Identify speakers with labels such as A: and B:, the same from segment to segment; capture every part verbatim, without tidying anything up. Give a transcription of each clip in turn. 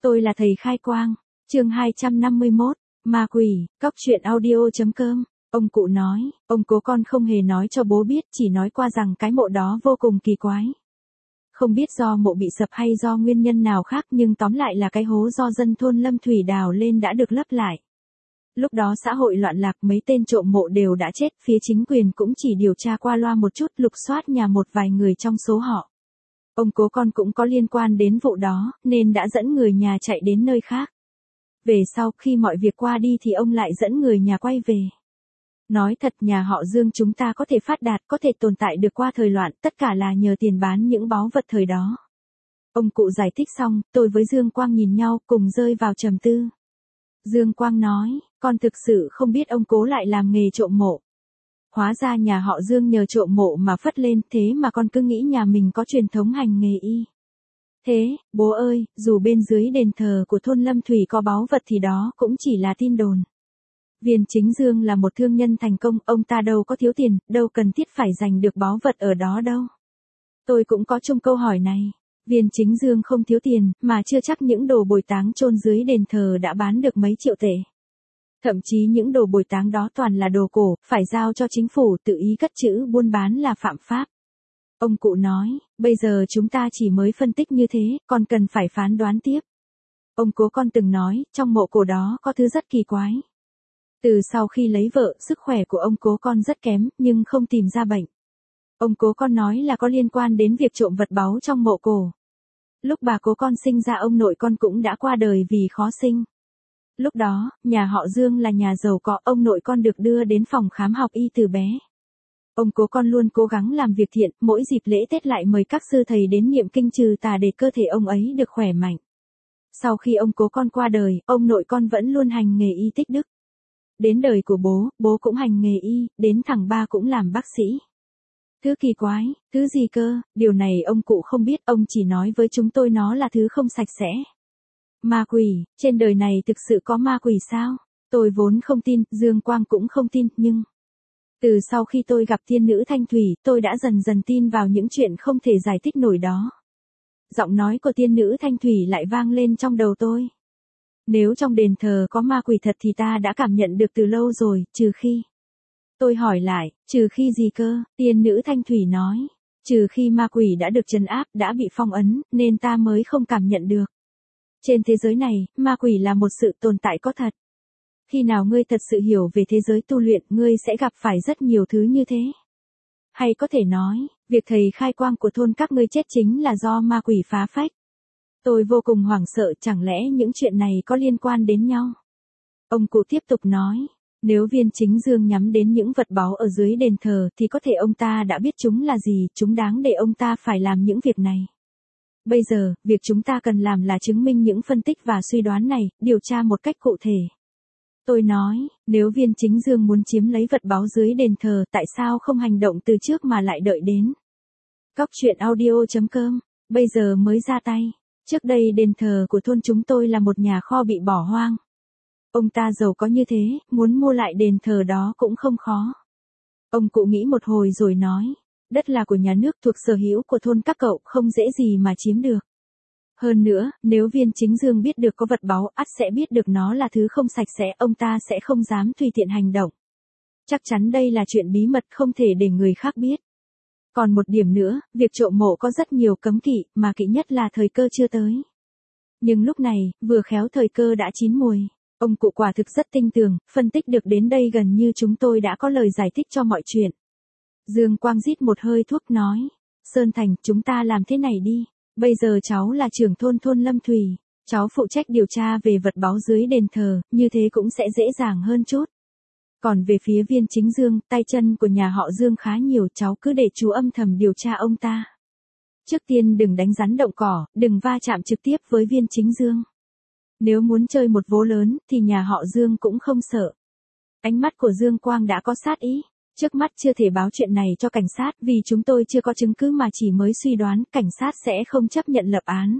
A: Tôi là thầy khai quang. Chương hai trăm năm mươi mốt, ma quỷ, cóc truyện audio.com. Ông cụ nói, ông cố con không hề nói cho bố biết, chỉ nói qua rằng cái mộ đó vô cùng kỳ quái. Không biết do mộ bị sập hay do nguyên nhân nào khác, nhưng tóm lại là cái hố do dân thôn Lâm Thủy đào lên đã được lấp lại. Lúc đó xã hội loạn lạc, mấy tên trộm mộ đều đã chết, phía chính quyền cũng chỉ điều tra qua loa một chút, lục soát nhà một vài người trong số họ. Ông cố con cũng có liên quan đến vụ đó, nên đã dẫn người nhà chạy đến nơi khác. Về sau, khi mọi việc qua đi thì ông lại dẫn người nhà quay về. Nói thật, nhà họ Dương chúng ta có thể phát đạt, có thể tồn tại được qua thời loạn, tất cả là nhờ tiền bán những báu vật thời đó. Ông cụ giải thích xong, tôi với Dương Quang nhìn nhau, cùng rơi vào trầm tư. Dương Quang nói, con thực sự không biết ông cố lại làm nghề trộm mộ. Hóa ra nhà họ Dương nhờ trộm mộ mà phất lên, thế mà con cứ nghĩ nhà mình có truyền thống hành nghề y. Thế, bố ơi, dù bên dưới đền thờ của thôn Lâm Thủy có báu vật thì đó cũng chỉ là tin đồn. Viên Chính Dương là một thương nhân thành công, ông ta đâu có thiếu tiền, đâu cần thiết phải giành được báu vật ở đó đâu. Tôi cũng có chung câu hỏi này. Viên Chính Dương không thiếu tiền, mà chưa chắc những đồ bồi táng chôn dưới đền thờ đã bán được mấy triệu tệ. Thậm chí những đồ bồi táng đó toàn là đồ cổ, phải giao cho chính phủ, tự ý cất trữ buôn bán là phạm pháp. Ông cụ nói, bây giờ chúng ta chỉ mới phân tích như thế, còn cần phải phán đoán tiếp. Ông cố con từng nói, trong mộ cổ đó có thứ rất kỳ quái. Từ sau khi lấy vợ, sức khỏe của ông cố con rất kém, nhưng không tìm ra bệnh. Ông cố con nói là có liên quan đến việc trộm vật báu trong mộ cổ. Lúc bà cố con sinh ra, ông nội con cũng đã qua đời vì khó sinh. Lúc đó, nhà họ Dương là nhà giàu có, ông nội con được đưa đến phòng khám học y từ bé. Ông cố con luôn cố gắng làm việc thiện, mỗi dịp lễ Tết lại mời các sư thầy đến niệm kinh trừ tà để cơ thể ông ấy được khỏe mạnh. Sau khi ông cố con qua đời, ông nội con vẫn luôn hành nghề y tích đức. Đến đời của bố, bố cũng hành nghề y, đến thằng ba cũng làm bác sĩ. Thứ kỳ quái, thứ gì cơ, điều này ông cụ không biết, ông chỉ nói với chúng tôi nó là thứ không sạch sẽ. Ma quỷ, trên đời này thực sự có ma quỷ sao? Tôi vốn không tin, Dương Quang cũng không tin, nhưng... Từ sau khi tôi gặp tiên nữ Thanh Thủy, tôi đã dần dần tin vào những chuyện không thể giải thích nổi đó. Giọng nói của tiên nữ Thanh Thủy lại vang lên trong đầu tôi. Nếu trong đền thờ có ma quỷ thật thì ta đã cảm nhận được từ lâu rồi, trừ khi... Tôi hỏi lại, trừ khi gì cơ? Tiên nữ Thanh Thủy nói, trừ khi ma quỷ đã được trấn áp, đã bị phong ấn, nên ta mới không cảm nhận được. Trên thế giới này, ma quỷ là một sự tồn tại có thật. Khi nào ngươi thật sự hiểu về thế giới tu luyện, ngươi sẽ gặp phải rất nhiều thứ như thế. Hay có thể nói, việc thầy khai quang của thôn các ngươi chết chính là do ma quỷ phá phách. Tôi vô cùng hoảng sợ, chẳng lẽ những chuyện này có liên quan đến nhau? Ông cụ tiếp tục nói, nếu Viên Chính Dương nhắm đến những vật báu ở dưới đền thờ thì có thể ông ta đã biết chúng là gì, chúng đáng để ông ta phải làm những việc này. Bây giờ, việc chúng ta cần làm là chứng minh những phân tích và suy đoán này, điều tra một cách cụ thể. Tôi nói, nếu Viên Chính Dương muốn chiếm lấy vật báu dưới đền thờ, tại sao không hành động từ trước mà lại đợi đến? Cóc truyện audio.com, bây giờ mới ra tay. Trước đây đền thờ của thôn chúng tôi là một nhà kho bị bỏ hoang. Ông ta giàu có như thế, muốn mua lại đền thờ đó cũng không khó. Ông cụ nghĩ một hồi rồi nói, đất là của nhà nước, thuộc sở hữu của thôn các cậu, không dễ gì mà chiếm được. Hơn nữa, nếu Viên Chính Dương biết được có vật báu, ắt sẽ biết được nó là thứ không sạch sẽ, ông ta sẽ không dám tùy tiện hành động. Chắc chắn đây là chuyện bí mật không thể để người khác biết. Còn một điểm nữa, việc trộm mộ có rất nhiều cấm kỵ, mà kỵ nhất là thời cơ chưa tới. Nhưng lúc này, vừa khéo thời cơ đã chín mùi. Ông cụ quả thực rất tinh tường, phân tích được đến đây gần như chúng tôi đã có lời giải thích cho mọi chuyện. Dương Quang rít một hơi thuốc nói, Sơn Thành, chúng ta làm thế này đi. Bây giờ cháu là trưởng thôn thôn Lâm Thủy, cháu phụ trách điều tra về vật báu dưới đền thờ, như thế cũng sẽ dễ dàng hơn chút. Còn về phía Viên Chính Dương, tay chân của nhà họ Dương khá nhiều, cháu cứ để chú âm thầm điều tra ông ta. Trước tiên đừng đánh rắn động cỏ, đừng va chạm trực tiếp với Viên Chính Dương. Nếu muốn chơi một vố lớn, thì nhà họ Dương cũng không sợ. Ánh mắt của Dương Quang đã có sát ý. Trước mắt chưa thể báo chuyện này cho cảnh sát, vì chúng tôi chưa có chứng cứ mà chỉ mới suy đoán, cảnh sát sẽ không chấp nhận lập án.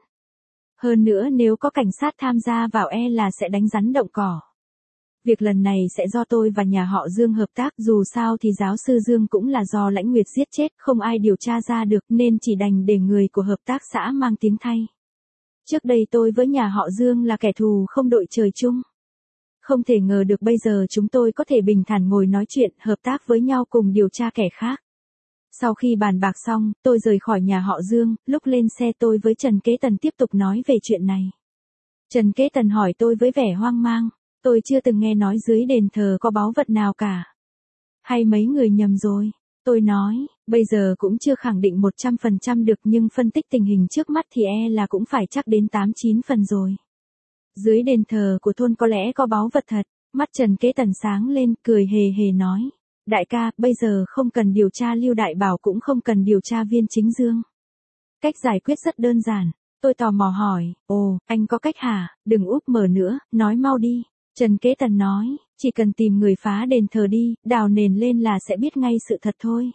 A: Hơn nữa nếu có cảnh sát tham gia vào e là sẽ đánh rắn động cỏ. Việc lần này sẽ do tôi và nhà họ Dương hợp tác, dù sao thì giáo sư Dương cũng là do Lãnh Nguyệt giết chết, không ai điều tra ra được nên chỉ đành để người của hợp tác xã mang tiếng thay. Trước đây tôi với nhà họ Dương là kẻ thù không đội trời chung. Không thể ngờ được bây giờ chúng tôi có thể bình thản ngồi nói chuyện, hợp tác với nhau cùng điều tra kẻ khác. Sau khi bàn bạc xong, tôi rời khỏi nhà họ Dương, lúc lên xe tôi với Trần Kế Tần tiếp tục nói về chuyện này. Trần Kế Tần hỏi tôi với vẻ hoang mang, tôi chưa từng nghe nói dưới đền thờ có báu vật nào cả. Hay mấy người nhầm rồi? Tôi nói, bây giờ cũng chưa khẳng định một trăm phần trăm được nhưng phân tích tình hình trước mắt thì e là cũng phải chắc đến tám chín phần rồi. Dưới đền thờ của thôn có lẽ có báu vật thật, mắt Trần Kế Tần sáng lên, cười hề hề nói. Đại ca, bây giờ không cần điều tra Lưu Đại Bảo cũng không cần điều tra Viên Chính Dương. Cách giải quyết rất đơn giản. Tôi tò mò hỏi, ồ, anh có cách hả? Đừng úp mở nữa, nói mau đi. Trần Kế Tần nói, chỉ cần tìm người phá đền thờ đi, đào nền lên là sẽ biết ngay sự thật thôi.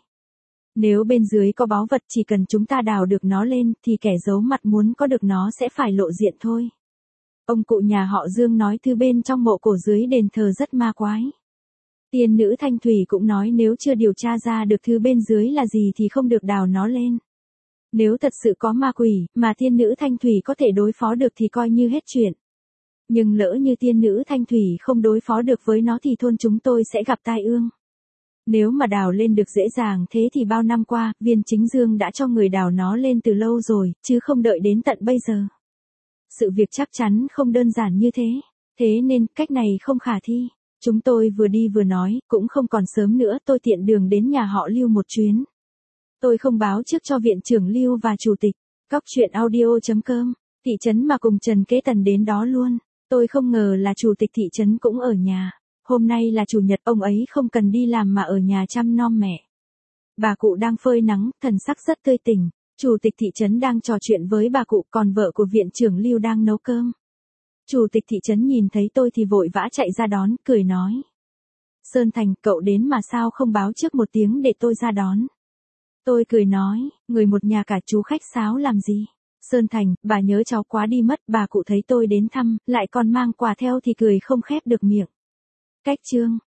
A: Nếu bên dưới có báu vật chỉ cần chúng ta đào được nó lên thì kẻ giấu mặt muốn có được nó sẽ phải lộ diện thôi. Ông cụ nhà họ Dương nói thứ bên trong mộ cổ dưới đền thờ rất ma quái. Tiên nữ Thanh Thủy cũng nói nếu chưa điều tra ra được thứ bên dưới là gì thì không được đào nó lên. Nếu thật sự có ma quỷ mà tiên nữ Thanh Thủy có thể đối phó được thì coi như hết chuyện. Nhưng lỡ như tiên nữ Thanh Thủy không đối phó được với nó thì thôn chúng tôi sẽ gặp tai ương. Nếu mà đào lên được dễ dàng thế thì bao năm qua, Viên Chính Dương đã cho người đào nó lên từ lâu rồi, chứ không đợi đến tận bây giờ. Sự việc chắc chắn không đơn giản như thế, thế nên cách này không khả thi. Chúng tôi vừa đi vừa nói, cũng không còn sớm nữa, tôi tiện đường đến nhà họ Lưu một chuyến. Tôi không báo trước cho viện trưởng Lưu và chủ tịch. Cóc truyện audio chấm com, thị trấn mà cùng Trần Kế Tần đến đó luôn. Tôi không ngờ là chủ tịch thị trấn cũng ở nhà. Hôm nay là chủ nhật, ông ấy không cần đi làm mà ở nhà chăm nom mẹ. Bà cụ đang phơi nắng, thần sắc rất tươi tỉnh. Chủ tịch thị trấn đang trò chuyện với bà cụ, còn vợ của viện trưởng Lưu đang nấu cơm. Chủ tịch thị trấn nhìn thấy tôi thì vội vã chạy ra đón, cười nói. Sơn Thành, cậu đến mà sao không báo trước một tiếng để tôi ra đón. Tôi cười nói, người một nhà cả chú khách sáo làm gì. Sơn Thành, bà nhớ cháu quá đi mất, bà cụ thấy tôi đến thăm, lại còn mang quà theo thì cười không khép được miệng. Cách chương.